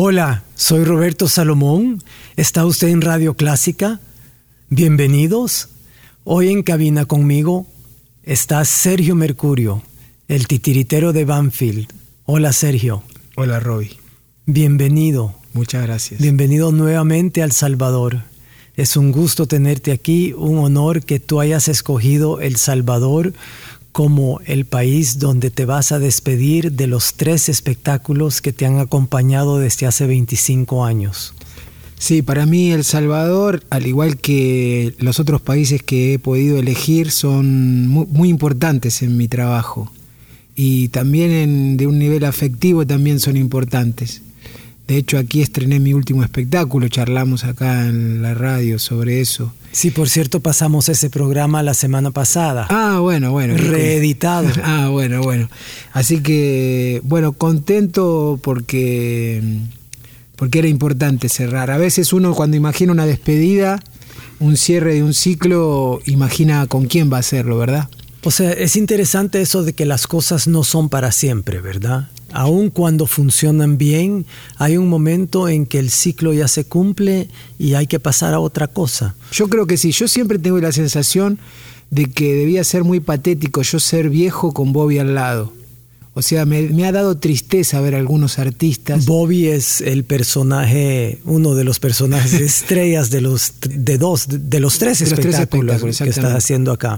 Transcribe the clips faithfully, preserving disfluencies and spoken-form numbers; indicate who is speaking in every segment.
Speaker 1: Hola, soy Roberto Salomón. ¿Está usted en Radio Clásica? Bienvenidos. Hoy en cabina conmigo está Sergio Mercurio, el titiritero de Banfield. Hola, Sergio.
Speaker 2: Hola, Roby.
Speaker 1: Bienvenido.
Speaker 2: Muchas gracias.
Speaker 1: Bienvenido nuevamente a El Salvador. Es un gusto tenerte aquí, un honor que tú hayas escogido El Salvador como el país donde te vas a despedir de los tres espectáculos que te han acompañado desde hace veinticinco años.
Speaker 2: Sí, para mí El Salvador, al igual que los otros países que he podido elegir, son muy, muy importantes en mi trabajo. Y también en, de un nivel afectivo también son importantes. De hecho, aquí estrené mi último espectáculo, charlamos acá en la radio sobre eso.
Speaker 1: Sí, por cierto, pasamos ese programa la semana pasada.
Speaker 2: Ah, bueno, bueno.
Speaker 1: Reeditado.
Speaker 2: Ah, bueno, bueno. Así que, bueno, contento porque, porque era importante cerrar. A veces uno cuando imagina una despedida, un cierre de un ciclo, imagina con quién va a hacerlo, ¿verdad?
Speaker 1: O sea, es interesante eso de que las cosas no son para siempre, ¿verdad? Aun cuando funcionan bien, hay un momento en que el ciclo ya se cumple y hay que pasar a otra cosa.
Speaker 2: Yo creo que sí. Yo siempre tengo la sensación de que debía ser muy patético yo ser viejo con Bobby al lado. O sea, me, me ha dado tristeza ver a algunos artistas.
Speaker 1: Bobby es el personaje, uno de los personajes estrellas de los de dos, de los tres
Speaker 2: de los
Speaker 1: espectáculos,
Speaker 2: tres espectáculos
Speaker 1: que estás haciendo acá.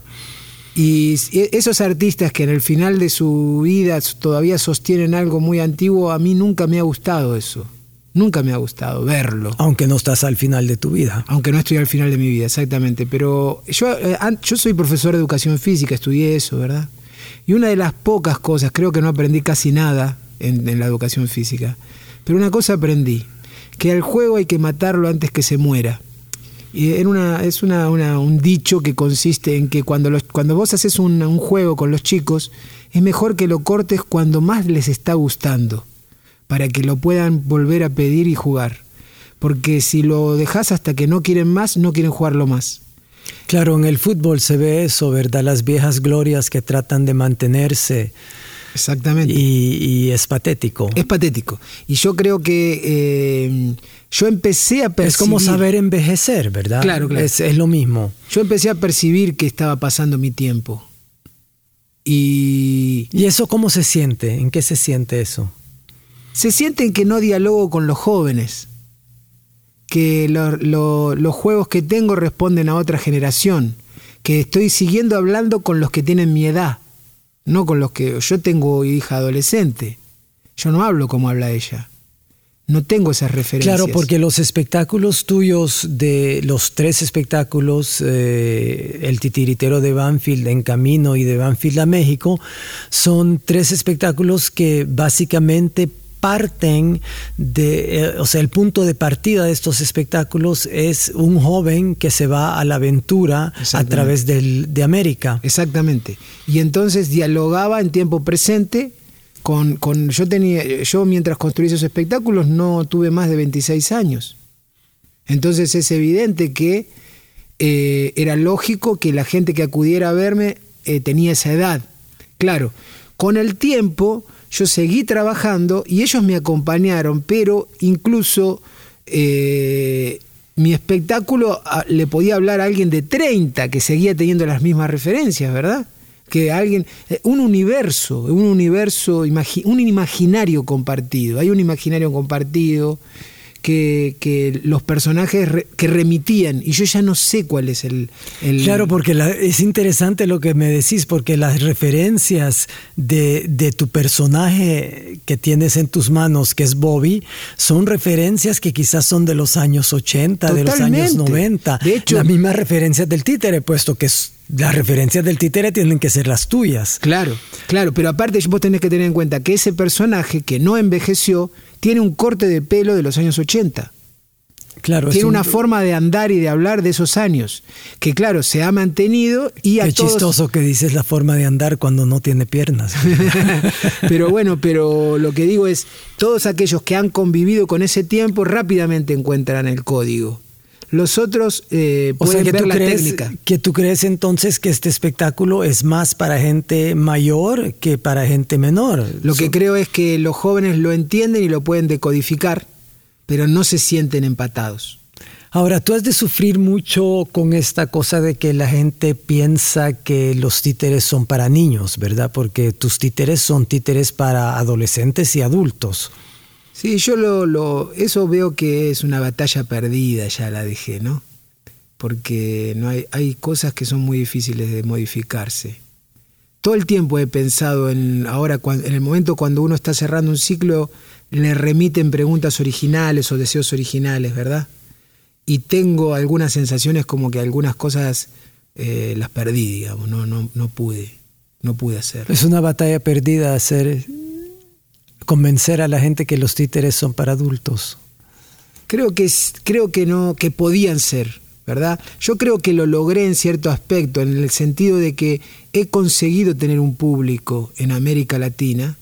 Speaker 2: Y esos artistas que en el final de su vida todavía sostienen algo muy antiguo, a mí nunca me ha gustado eso. Nunca me ha gustado verlo.
Speaker 1: Aunque no estás al final de tu vida.
Speaker 2: Aunque no estoy al final de mi vida, exactamente. Pero yo, eh, yo soy profesor de educación física, estudié eso, ¿verdad? Y una de las pocas cosas, creo que no aprendí casi nada en, en la educación física, pero una cosa aprendí, que al juego hay que matarlo antes que se muera. Y era una, es una, una, un dicho que consiste en que cuando, los, cuando vos haces un, un juego con los chicos, es mejor que lo cortes cuando más les está gustando, para que lo puedan volver a pedir y jugar. Porque si lo dejás hasta que no quieren más, no quieren jugarlo más.
Speaker 1: Claro, en el fútbol se ve eso, ¿verdad? Las viejas glorias que tratan de mantenerse.
Speaker 2: Exactamente.
Speaker 1: Y, y es patético.
Speaker 2: Es patético. Y yo creo que eh, yo empecé a percibir...
Speaker 1: Es como saber envejecer, ¿verdad?
Speaker 2: Claro, claro.
Speaker 1: Es, es lo mismo.
Speaker 2: Yo empecé a percibir que estaba pasando mi tiempo. Y...
Speaker 1: ¿Y eso cómo se siente? ¿En qué se siente eso?
Speaker 2: Se siente en que no dialogo con los jóvenes. Que lo, lo, los juegos que tengo responden a otra generación. Que estoy siguiendo hablando con los que tienen mi edad. No con los que... Yo tengo hija adolescente. Yo no hablo como habla ella. No tengo esas referencias.
Speaker 1: Claro, porque los espectáculos tuyos, de los tres espectáculos, eh, El Titiritero de Banfield, En Camino y de Banfield a México, son tres espectáculos que básicamente parten de, eh, o sea, el punto de partida de estos espectáculos es un joven que se va a la aventura a través del, de América.
Speaker 2: Exactamente. Y entonces dialogaba en tiempo presente con, con yo tenía, yo mientras construí esos espectáculos no tuve más de veintiséis años. Entonces es evidente que eh, era lógico que la gente que acudiera a verme eh, tenía esa edad. Claro, con el tiempo yo seguí trabajando y ellos me acompañaron, pero incluso eh, mi espectáculo a, le podía hablar a alguien de treinta que seguía teniendo las mismas referencias, ¿verdad? Que alguien, un universo, un universo, imagi, un imaginario compartido. Hay un imaginario compartido que, que los personajes re, que remitían, y yo ya no sé cuál es el... el...
Speaker 1: Claro, porque la, es interesante lo que me decís, porque las referencias de, de tu personaje que tienes en tus manos, que es Bobby, son referencias que quizás son de los años ochenta, totalmente, de los años noventa. De hecho, la misma referencia del títere, puesto que es, las referencias del títere tienen que ser las tuyas.
Speaker 2: Claro, claro, pero aparte vos tenés que tener en cuenta que ese personaje que no envejeció tiene un corte de pelo de los años ochenta.
Speaker 1: Claro,
Speaker 2: tiene
Speaker 1: un...
Speaker 2: una forma de andar y de hablar de esos años, que claro, se ha mantenido y a
Speaker 1: Qué
Speaker 2: todos...
Speaker 1: chistoso que dices la forma de andar cuando no tiene piernas.
Speaker 2: Pero bueno, pero lo que digo es, todos aquellos que han convivido con ese tiempo rápidamente encuentran el código. Los otros eh, pueden
Speaker 1: o sea, que
Speaker 2: ver
Speaker 1: tú
Speaker 2: la
Speaker 1: crees,
Speaker 2: técnica.
Speaker 1: ¿Que tú crees entonces que este espectáculo es más para gente mayor que para gente menor?
Speaker 2: Lo que creo es que los jóvenes lo entienden y lo pueden decodificar, pero no se sienten empatados.
Speaker 1: Ahora, tú has de sufrir mucho con esta cosa de que la gente piensa que los títeres son para niños, ¿verdad? Porque tus títeres son títeres para adolescentes y adultos.
Speaker 2: Sí, yo lo, lo, eso veo que es una batalla perdida, ya la dejé, ¿no? Porque no hay, hay cosas que son muy difíciles de modificarse. Todo el tiempo he pensado en, ahora, en el momento cuando uno está cerrando un ciclo, le remiten preguntas originales o deseos originales, ¿verdad? Y tengo algunas sensaciones como que algunas cosas eh, las perdí, digamos, no, no, no pude, no pude hacer.
Speaker 1: Es una batalla perdida hacer, convencer a la gente que los títeres son para adultos.
Speaker 2: Creo que, creo que no, que podían ser, ¿verdad? Yo creo que lo logré en cierto aspecto, en el sentido de que he conseguido tener un público en América Latina,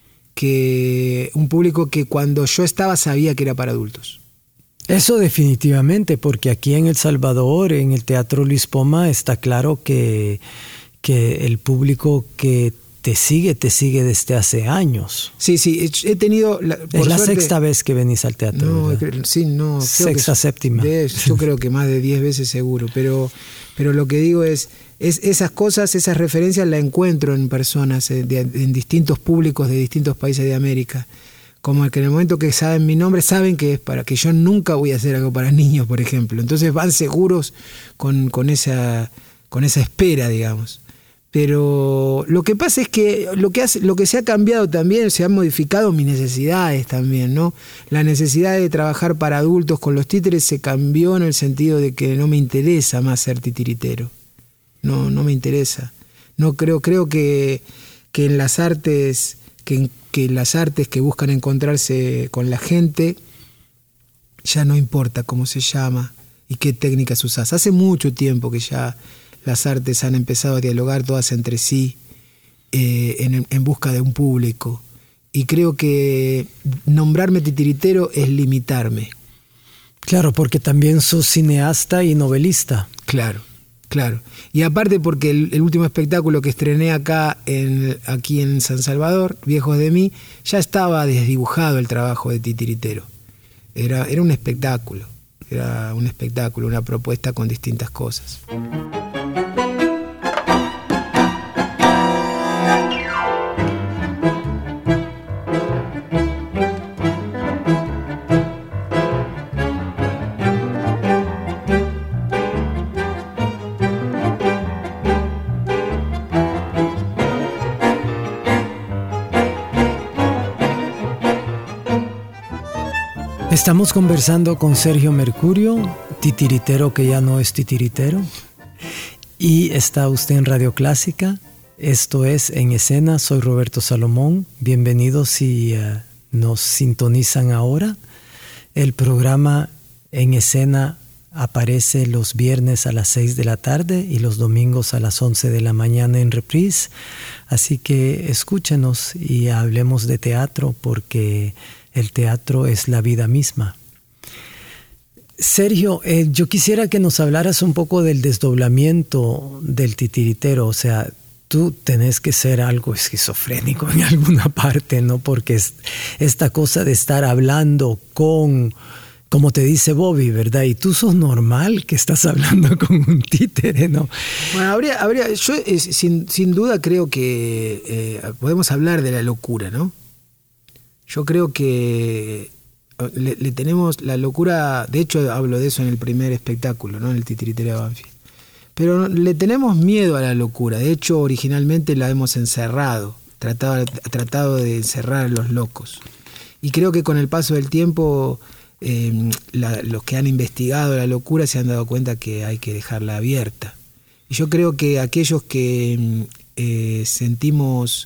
Speaker 2: que un público que cuando yo estaba sabía que era para adultos.
Speaker 1: Eso definitivamente, porque aquí en El Salvador, en el Teatro Luis Poma, está claro que, que el público que te sigue, te sigue desde hace años.
Speaker 2: Sí, sí, he tenido... La, por
Speaker 1: es la
Speaker 2: suerte,
Speaker 1: sexta vez que venís al teatro,
Speaker 2: no,
Speaker 1: ¿verdad?
Speaker 2: Sí, no.
Speaker 1: Sexta,
Speaker 2: que,
Speaker 1: séptima.
Speaker 2: De, yo creo que más de diez veces seguro, pero, pero lo que digo es, es, esas cosas, esas referencias las encuentro en personas, de, de, en distintos públicos de distintos países de América. Como el que en el momento que saben mi nombre, saben que es para que yo nunca voy a hacer algo para niños, por ejemplo. Entonces van seguros con, con, esa, con esa espera, digamos. Pero lo que pasa es que lo que, hace, lo que se ha cambiado también, se han modificado mis necesidades también, ¿no? La necesidad de trabajar para adultos con los títeres se cambió en el sentido de que no me interesa más ser titiritero. No, no me interesa. No creo, creo que, que en las artes... que en, que las artes que buscan encontrarse con la gente, ya no importa cómo se llama y qué técnicas usás. Hace mucho tiempo que ya las artes han empezado a dialogar todas entre sí eh, en, en busca de un público. Y creo que nombrarme titiritero es limitarme.
Speaker 1: Claro, porque también sos cineasta y novelista.
Speaker 2: Claro. Claro, y aparte porque el, el último espectáculo que estrené acá en, aquí en San Salvador, Viejos de mí, ya estaba desdibujado el trabajo de titiritero. Era, era un espectáculo, era un espectáculo, una propuesta con distintas cosas.
Speaker 1: Estamos conversando con Sergio Mercurio, titiritero que ya no es titiritero, y está usted en Radio Clásica. Esto es En Escena, soy Roberto Salomón. Bienvenidos si uh, nos sintonizan ahora. El programa En Escena aparece los viernes a las seis de la tarde y los domingos a las once de la mañana en reprise. Así que escúchenos y hablemos de teatro, porque el teatro es la vida misma. Sergio, eh, yo quisiera que nos hablaras un poco del desdoblamiento del titiritero. O sea, tú tenés que ser algo esquizofrénico en alguna parte, ¿no? Porque es esta cosa de estar hablando con, como te dice Bobby, ¿verdad? Y tú sos normal que estás hablando con un títere, ¿no?
Speaker 2: Bueno, habría, habría, yo eh, sin, sin duda creo que eh, podemos hablar de la locura, ¿no? Yo creo que le, le tenemos la locura, de hecho hablo de eso en el primer espectáculo, ¿no? En el titiritero de Banfield. Pero le tenemos miedo a la locura, de hecho originalmente la hemos encerrado, tratado, tratado de encerrar a los locos. Y creo que con el paso del tiempo eh, la, los que han investigado la locura se han dado cuenta que hay que dejarla abierta. Y yo creo que aquellos que eh, sentimos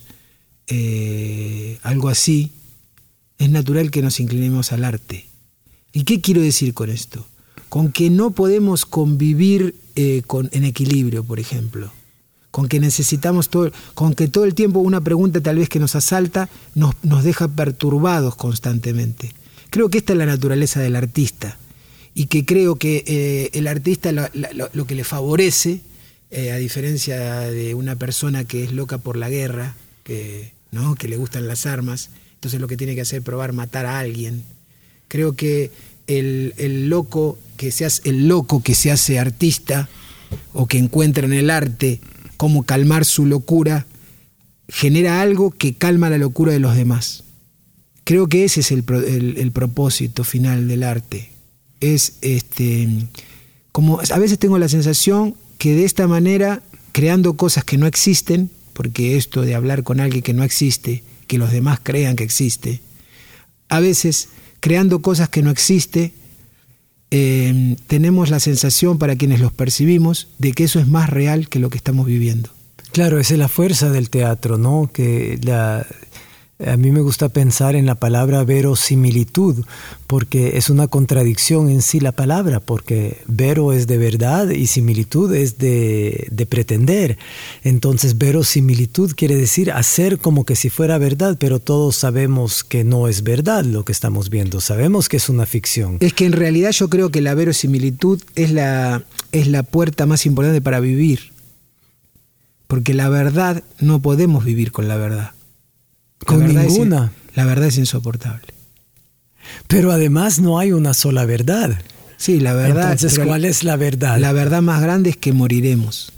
Speaker 2: eh, algo así, es natural que nos inclinemos al arte. ¿Y qué quiero decir con esto? Con que no podemos convivir eh, con, en equilibrio, por ejemplo. Con que necesitamos todo, con que todo el tiempo una pregunta tal vez que nos asalta nos, nos deja perturbados constantemente. Creo que esta es la naturaleza del artista. Y que creo que eh, el artista lo, lo, lo que le favorece, eh, a diferencia de una persona que es loca por la guerra, que, ¿no? que le gustan las armas, entonces lo que tiene que hacer es probar matar a alguien. Creo que el, el, loco que se hace, el loco que se hace artista o que encuentra en el arte cómo calmar su locura, genera algo que calma la locura de los demás. Creo que ese es el, el, el propósito final del arte. Es este, como a veces tengo la sensación que de esta manera, creando cosas que no existen, porque esto de hablar con alguien que no existe, que los demás crean que existe, a veces creando cosas que no existen, eh, tenemos la sensación para quienes los percibimos de que eso es más real que lo que estamos viviendo.
Speaker 1: Claro, esa es la fuerza del teatro, ¿no? Que la, a mí me gusta pensar en la palabra verosimilitud, porque es una contradicción en sí la palabra, porque vero es de verdad y similitud es de, de pretender. Entonces, verosimilitud quiere decir hacer como que si fuera verdad, pero todos sabemos que no es verdad lo que estamos viendo, sabemos que es una ficción.
Speaker 2: Es que en realidad yo creo que la verosimilitud es la, es la puerta más importante para vivir. Porque la verdad, no podemos vivir con la verdad. La
Speaker 1: con
Speaker 2: verdad
Speaker 1: ninguna.
Speaker 2: Es, la verdad es insoportable.
Speaker 1: Pero además no hay una sola verdad.
Speaker 2: Sí, la verdad.
Speaker 1: Entonces, ¿cuál es la verdad?
Speaker 2: La verdad más grande es que moriremos.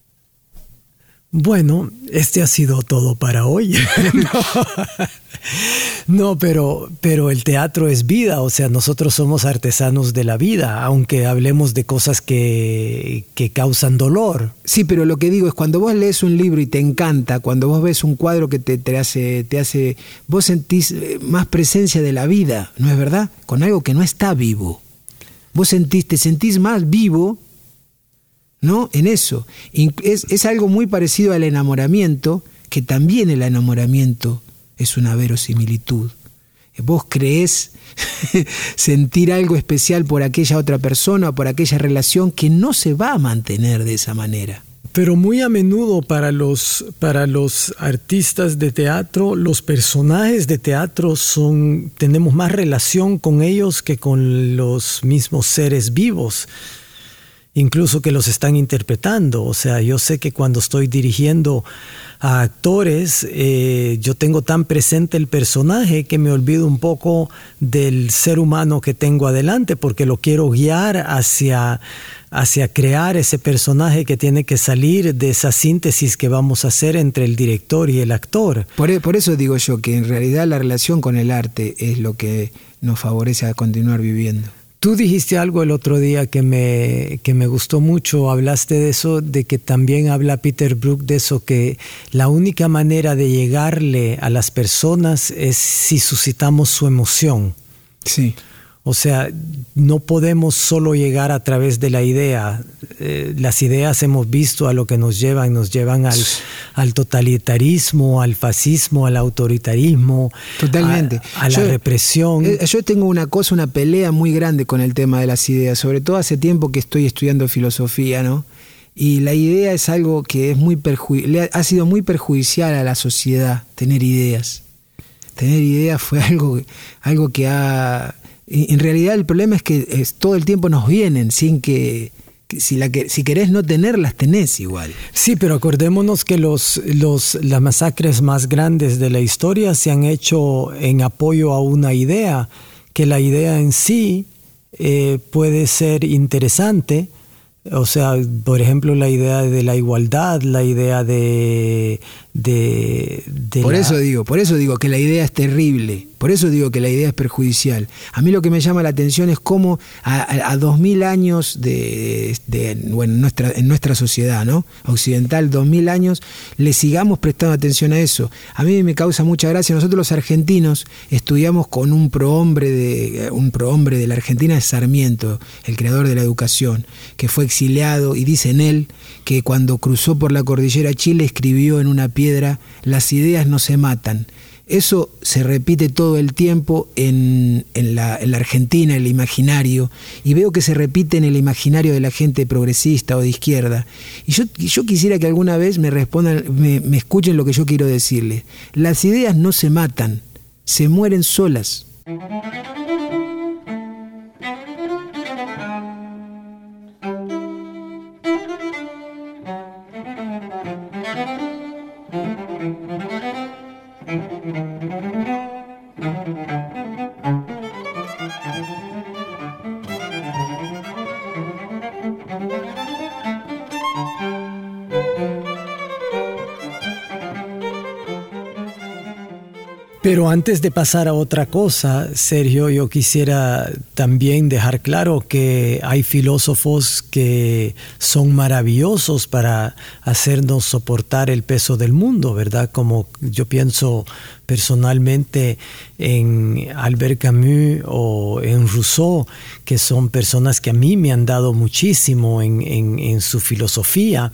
Speaker 1: Bueno, este ha sido todo para hoy. no, no pero, pero el teatro es vida, o sea, nosotros somos artesanos de la vida, aunque hablemos de cosas que, que causan dolor.
Speaker 2: Sí, pero lo que digo es cuando vos lees un libro y te encanta, cuando vos ves un cuadro que te, te hace, te hace, vos sentís más presencia de la vida, ¿no es verdad? Con algo que no está vivo. Vos sentís, te sentís más vivo, ¿no? En eso. Es, es algo muy parecido al enamoramiento, que también el enamoramiento es una verosimilitud. Vos creés sentir algo especial por aquella otra persona o por aquella relación que no se va a mantener de esa manera.
Speaker 1: Pero muy a menudo para los, para los artistas de teatro, los personajes de teatro son, tenemos más relación con ellos que con los mismos seres vivos, incluso que los están interpretando. O sea, yo sé que cuando estoy dirigiendo a actores, eh, yo tengo tan presente el personaje que me olvido un poco del ser humano que tengo adelante, porque lo quiero guiar hacia, hacia crear ese personaje que tiene que salir de esa síntesis que vamos a hacer entre el director y el actor.
Speaker 2: Por, por eso digo yo que en realidad la relación con el arte es lo que nos favorece a continuar viviendo.
Speaker 1: Tú dijiste algo el otro día que me, que me gustó mucho, hablaste de eso, de que también habla Peter Brook de eso, que la única manera de llegarle a las personas es si suscitamos su emoción.
Speaker 2: Sí.
Speaker 1: O sea, no podemos solo llegar a través de la idea. Eh, las ideas hemos visto a lo que nos llevan, nos llevan al, al totalitarismo, al fascismo, al autoritarismo,
Speaker 2: totalmente,
Speaker 1: a, a la
Speaker 2: yo,
Speaker 1: represión.
Speaker 2: Eh, yo tengo una cosa, una pelea muy grande con el tema de las ideas, sobre todo hace tiempo que estoy estudiando filosofía, ¿no? Y la idea es algo que es muy perju- le ha, ha sido muy perjudicial a la sociedad, tener ideas. Tener ideas fue algo, algo que ha... En realidad el problema es que es, todo el tiempo nos vienen sin que, que, si, la que si querés no tenerlas, tenés igual.
Speaker 1: Sí, pero acordémonos que los, los, las masacres más grandes de la historia se han hecho en apoyo a una idea, que la idea en sí eh, puede ser interesante. O sea, por ejemplo, la idea de la igualdad, la idea de... de, de
Speaker 2: por
Speaker 1: la...
Speaker 2: eso digo, por eso digo que la idea es terrible, por eso digo que la idea es perjudicial. A mí lo que me llama la atención es cómo a, a, a dos mil años de, de bueno, en nuestra, en nuestra sociedad, ¿no? Occidental, dos mil años, le sigamos prestando atención a eso. A mí me causa mucha gracia. Nosotros los argentinos estudiamos con un prohombre de, un prohombre de la Argentina, de Sarmiento, el creador de la educación, que fue exiliado, y dice en él que cuando cruzó por la cordillera Chile escribió en una piedra: las ideas no se matan. Eso se repite todo el tiempo en, en, la, en la Argentina, en el imaginario, y veo que se repite en el imaginario de la gente progresista o de izquierda. Y yo, yo quisiera que alguna vez me respondan, me, me escuchen lo que yo quiero decirles. Las ideas no se matan, se mueren solas.
Speaker 1: Pero antes de pasar a otra cosa, Sergio, yo quisiera también dejar claro que hay filósofos que son maravillosos para hacernos soportar el peso del mundo, ¿verdad? Como yo pienso personalmente en Albert Camus o en Rousseau, que son personas que a mí me han dado muchísimo en, en, en su filosofía,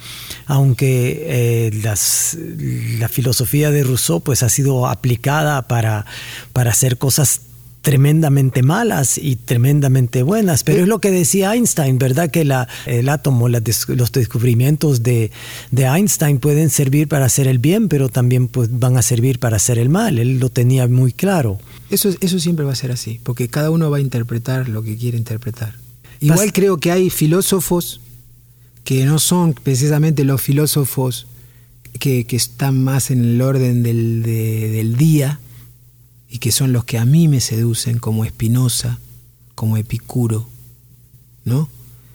Speaker 1: aunque eh, las, la filosofía de Rousseau pues ha sido aplicada para, para hacer cosas tremendamente malas y tremendamente buenas, pero es lo que decía Einstein, ¿verdad? Que la, el átomo, la des, los descubrimientos de, de Einstein pueden servir para hacer el bien, pero también pues, van a servir para hacer el mal. Él lo tenía muy claro.
Speaker 2: Eso, eso siempre va a ser así, porque cada uno va a interpretar lo que quiere interpretar. Igual Pas- creo que hay filósofos que no son precisamente los filósofos que, que están más en el orden del, de, del día, y que son los que a mí me seducen, como Spinoza, como Epicuro, ¿no?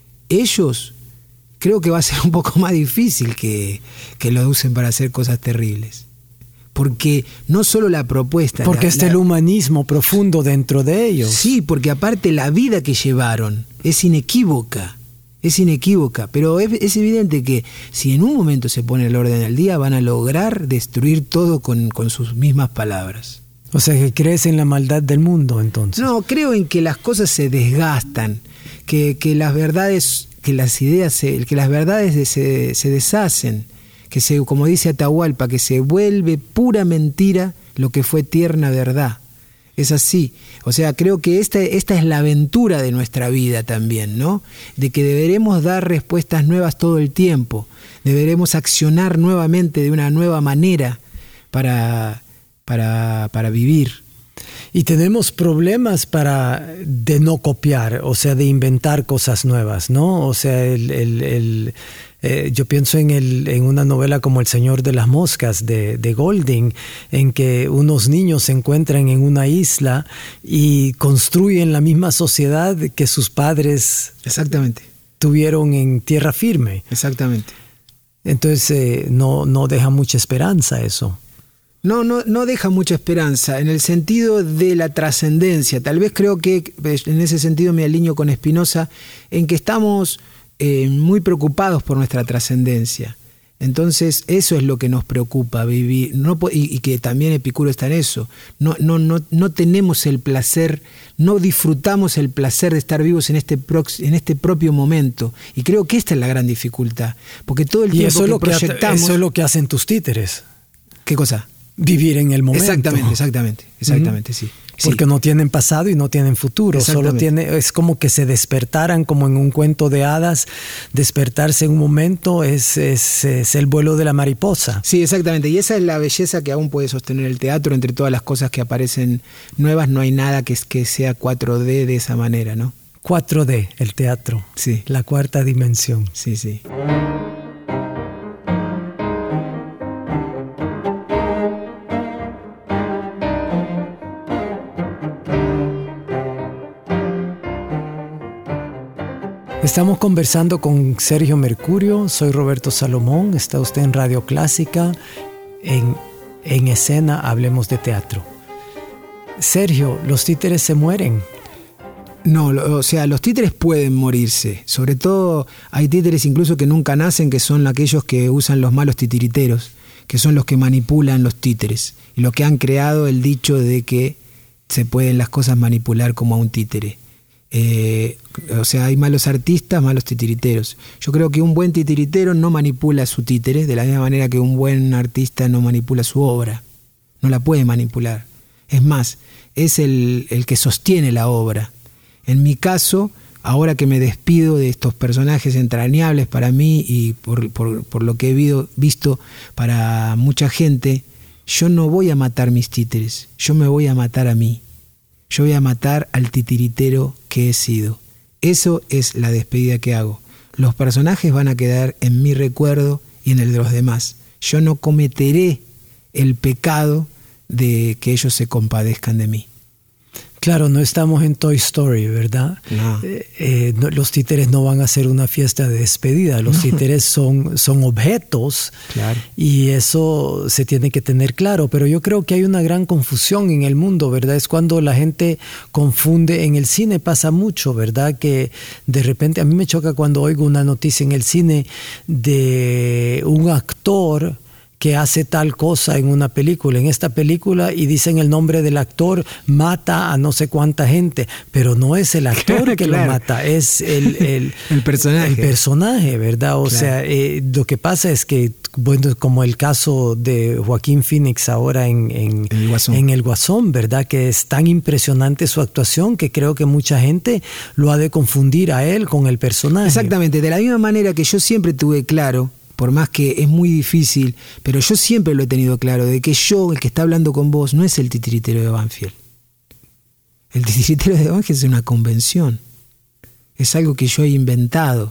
Speaker 2: Ellos creo que va a ser un poco más difícil que, que lo usen para hacer cosas terribles. Porque no solo la propuesta...
Speaker 1: Porque
Speaker 2: la,
Speaker 1: está
Speaker 2: la,
Speaker 1: el humanismo profundo dentro de ellos.
Speaker 2: Sí, porque aparte la vida que llevaron es inequívoca, es inequívoca, pero es, es evidente que si en un momento se pone el orden al día, van a lograr destruir todo con, con sus mismas palabras.
Speaker 1: O sea, que crees en la maldad del mundo, entonces.
Speaker 2: No, creo en que las cosas se desgastan, que, que las verdades, que las ideas, se, que las verdades se, se deshacen, que se, como dice Atahualpa, que se vuelve pura mentira lo que fue tierna verdad. Es así. O sea, creo que esta, esta es la aventura de nuestra vida también, ¿no? De que deberemos dar respuestas nuevas todo el tiempo, deberemos accionar nuevamente de una nueva manera para... Para, para vivir.
Speaker 1: Y tenemos problemas para de no copiar, o sea, de inventar cosas nuevas, ¿no? O sea, el, el, el, eh, yo pienso en, el, en una novela como El Señor de las Moscas de, de Golding, en que unos niños se encuentran en una isla y construyen la misma sociedad que sus padres
Speaker 2: Exactamente.
Speaker 1: tuvieron en tierra firme.
Speaker 2: Exactamente.
Speaker 1: Entonces, eh, no, no deja mucha esperanza eso.
Speaker 2: No, no, no deja mucha esperanza en el sentido de la trascendencia. Tal vez creo que en ese sentido me alineo con Spinoza, en que estamos eh, muy preocupados por nuestra trascendencia. Entonces eso es lo que nos preocupa, vivir, no, y, y que también Epicuro está en eso. No, no, no, no tenemos el placer, no disfrutamos el placer de estar vivos en este, prox, en este propio momento. Y creo que esta es la gran dificultad, porque todo el
Speaker 1: y
Speaker 2: tiempo
Speaker 1: eso
Speaker 2: que
Speaker 1: lo
Speaker 2: proyectamos...
Speaker 1: Que, eso es lo que hacen tus títeres.
Speaker 2: ¿Qué cosa?
Speaker 1: Vivir en el momento.
Speaker 2: Exactamente, exactamente, exactamente, uh-huh. sí.
Speaker 1: Porque sí. No tienen pasado y no tienen futuro. Solo tiene, es como que se despertaran como en un cuento de hadas. Despertarse en un momento es, es, es el vuelo de la mariposa.
Speaker 2: Sí, exactamente. Y esa es la belleza que aún puede sostener el teatro. Entre todas las cosas que aparecen nuevas, no hay nada que, que sea cuatro D de esa manera, ¿no?
Speaker 1: cuatro D, el teatro.
Speaker 2: Sí.
Speaker 1: La cuarta dimensión.
Speaker 2: Sí, sí.
Speaker 1: Estamos conversando con Sergio Mercurio, soy Roberto Salomón, está usted en Radio Clásica, en, en Escena Hablemos de Teatro. Sergio, ¿los títeres se mueren?
Speaker 2: No, o sea, los títeres pueden morirse, sobre todo hay títeres incluso que nunca nacen, que son aquellos que usan los malos titiriteros, que son los que manipulan los títeres, y los que han creado el dicho de que se pueden las cosas manipular como a un títere. Eh, o sea, hay malos artistas, malos titiriteros. Yo creo que un buen titiritero no manipula su títere de la misma manera que un buen artista no manipula su obra. No la puede manipular. Es más, es el, el que sostiene la obra. En mi caso, ahora que me despido de estos personajes entrañables para mí y por, por, por lo que he visto para mucha gente, yo no voy a matar mis títeres, yo me voy a matar a mí. Yo voy a matar al titiritero que he sido. Eso es la despedida que hago. Los personajes van a quedar en mi recuerdo y en el de los demás. Yo no cometeré el pecado de que ellos se compadezcan de mí.
Speaker 1: Claro, no estamos en Toy Story, ¿verdad?
Speaker 2: No.
Speaker 1: Eh, eh, no, los títeres no van a hacer una fiesta de despedida. Los no. títeres son, son objetos.
Speaker 2: Claro.
Speaker 1: Y eso se tiene que tener claro. Pero yo creo que hay una gran confusión en el mundo, ¿verdad? Es cuando la gente confunde. En el cine pasa mucho, ¿verdad? Que de repente a mí me choca cuando oigo una noticia en el cine de un actor que hace tal cosa en una película, en esta película, y dicen el nombre del actor, mata a no sé cuánta gente, pero no es el actor que claro. lo mata, es el, el,
Speaker 2: el personaje.
Speaker 1: El personaje, ¿verdad? O claro. sea, eh, lo que pasa es que, bueno, como el caso de Joaquín Phoenix ahora en, en,
Speaker 2: el Guasón.
Speaker 1: en El Guasón, ¿verdad? Que es tan impresionante su actuación que creo que mucha gente lo ha de confundir a él con el personaje.
Speaker 2: Exactamente, de la misma manera que yo siempre tuve claro, por más que es muy difícil, pero yo siempre lo he tenido claro, de que yo, el que está hablando con vos, no es el titiritero de Banfield. El titiritero de Banfield es una convención. Es algo que yo he inventado.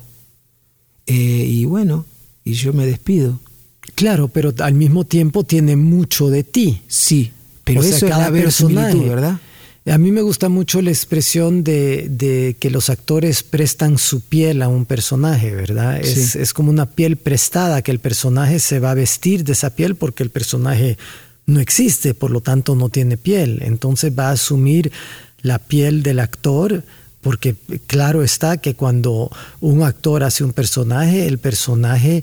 Speaker 2: Eh, y bueno, y yo me despido.
Speaker 1: Claro, pero al mismo tiempo tiene mucho de ti.
Speaker 2: Sí, pero
Speaker 1: o
Speaker 2: eso
Speaker 1: sea,
Speaker 2: es la verosimilitud, ¿verdad?
Speaker 1: A mí me gusta mucho la expresión de, de que los actores prestan su piel a un personaje, ¿verdad? Sí. Es, es como una piel prestada, que el personaje se va a vestir de esa piel porque el personaje no existe, por lo tanto no tiene piel. Entonces va a asumir la piel del actor, porque claro está que cuando un actor hace un personaje, el personaje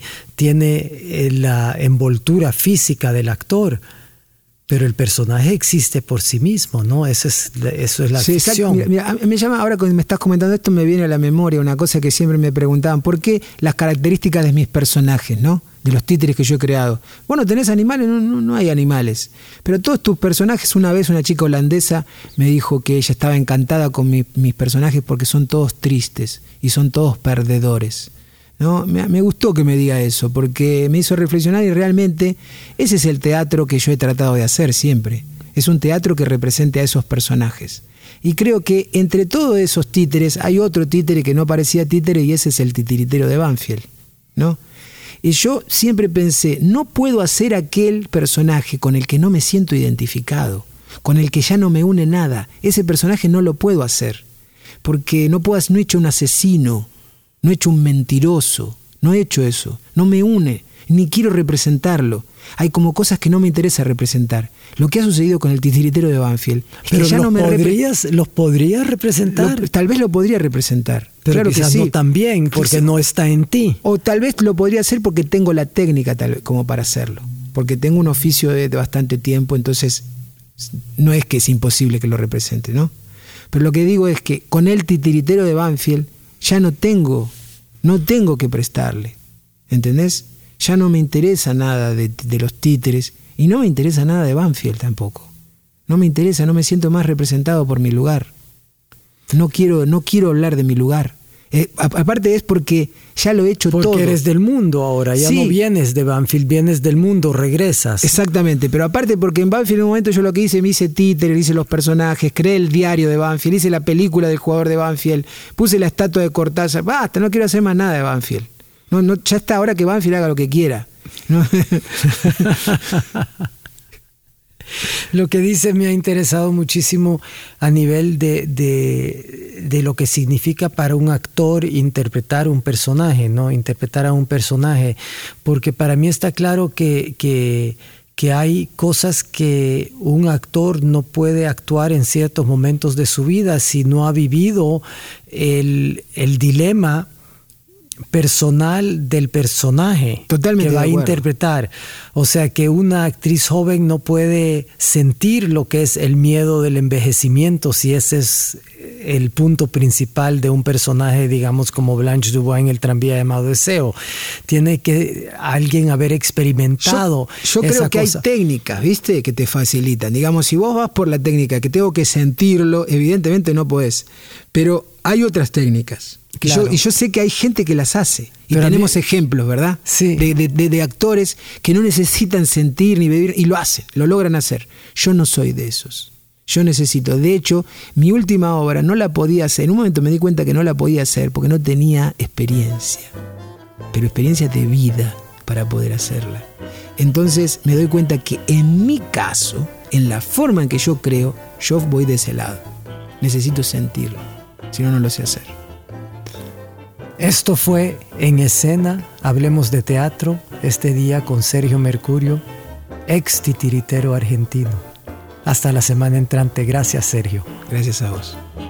Speaker 1: tiene la envoltura física del actor. Pero el personaje existe por sí mismo, ¿no? Eso es, eso es la
Speaker 2: sí,
Speaker 1: ficción.
Speaker 2: Mira, mira, me llama, ahora cuando me estás comentando esto, me viene a la memoria una cosa que siempre me preguntaban. ¿Por qué las características de mis personajes, ¿no? De los títeres que yo he creado. Bueno, ¿tenés animales? No, no, no hay animales. Pero todos tus personajes, una vez una chica holandesa me dijo que ella estaba encantada con mi, mis personajes porque son todos tristes y son todos perdedores. ¿No? Me, me gustó que me diga eso, porque me hizo reflexionar y realmente ese es el teatro que yo he tratado de hacer siempre. Es un teatro que represente a esos personajes. Y creo que entre todos esos títeres hay otro títere que no parecía títere y ese es el titiritero de Banfield, ¿no? Y yo siempre pensé, no puedo hacer aquel personaje con el que no me siento identificado, con el que ya no me une nada. Ese personaje no lo puedo hacer, porque no, puedo, no he hecho un asesino, no he hecho un mentiroso, no he hecho eso, no me une, ni quiero representarlo. Hay como cosas que no me interesa representar. Lo que ha sucedido con el titiritero de Banfield.
Speaker 1: Pero
Speaker 2: ya
Speaker 1: los,
Speaker 2: no me
Speaker 1: podrías, ¿los podrías representar?
Speaker 2: Lo, tal vez lo podría representar.
Speaker 1: Pero
Speaker 2: claro
Speaker 1: quizás
Speaker 2: que sí.
Speaker 1: no tan bien, porque quizás, no está en ti.
Speaker 2: O tal vez lo podría hacer porque tengo la técnica tal vez, como para hacerlo. Porque tengo un oficio de, de bastante tiempo, entonces no es que es imposible que lo represente, ¿no? Pero lo que digo es que con el titiritero de Banfield ya no tengo, no tengo que prestarle, ¿entendés? Ya no me interesa nada de, de los títeres y no me interesa nada de Banfield tampoco. No me interesa, no me siento más representado por mi lugar. No quiero, no quiero hablar de mi lugar. Eh, aparte es porque ya lo he hecho
Speaker 1: porque
Speaker 2: todo.
Speaker 1: Porque eres del mundo ahora, ya sí. No vienes de Banfield, vienes del mundo, regresas.
Speaker 2: Exactamente, pero aparte porque en Banfield en un momento yo lo que hice, me hice títere, hice los personajes, creé el diario de Banfield, hice la película del jugador de Banfield, puse la estatua de Cortázar, basta, no quiero hacer más nada de Banfield. No, no, ya está ahora que Banfield haga lo que quiera. ¿No?
Speaker 1: Lo que dice me ha interesado muchísimo a nivel de, de, de lo que significa para un actor interpretar un personaje, ¿no? Interpretar a un personaje, porque para mí está claro que, que, que hay cosas que un actor no puede actuar en ciertos momentos de su vida si no ha vivido el, el dilema personal del personaje
Speaker 2: Totalmente
Speaker 1: que va a
Speaker 2: de acuerdo.
Speaker 1: interpretar. O sea que una actriz joven no puede sentir lo que es el miedo del envejecimiento si ese es el punto principal de un personaje, digamos como Blanche Dubois en El tranvía llamado Deseo. Tiene que alguien haber experimentado
Speaker 2: Yo, yo
Speaker 1: esa
Speaker 2: creo que
Speaker 1: cosa.
Speaker 2: Hay técnicas, ¿viste? Que te facilitan. Digamos, si vos vas por la técnica que tengo que sentirlo, evidentemente no podés. Pero hay otras técnicas.
Speaker 1: Claro.
Speaker 2: Y, yo, y yo sé que hay gente que las hace. Y
Speaker 1: Pero
Speaker 2: tenemos
Speaker 1: mí,
Speaker 2: ejemplos, ¿verdad?
Speaker 1: Sí.
Speaker 2: De, de, de, de actores que no necesitan sentir ni vivir y lo hacen, lo logran hacer. Yo no soy de esos. Yo necesito. De hecho, mi última obra no la podía hacer. En un momento me di cuenta que no la podía hacer porque no tenía experiencia. Pero experiencia de vida para poder hacerla. Entonces me doy cuenta que en mi caso, en la forma en que yo creo, yo voy de ese lado. necesito sentirlo, si no, no lo sé hacer.
Speaker 1: Esto fue En Escena, Hablemos de Teatro, este día con Sergio Mercurio, ex titiritero argentino. Hasta la semana entrante. Gracias, Sergio.
Speaker 2: Gracias a vos.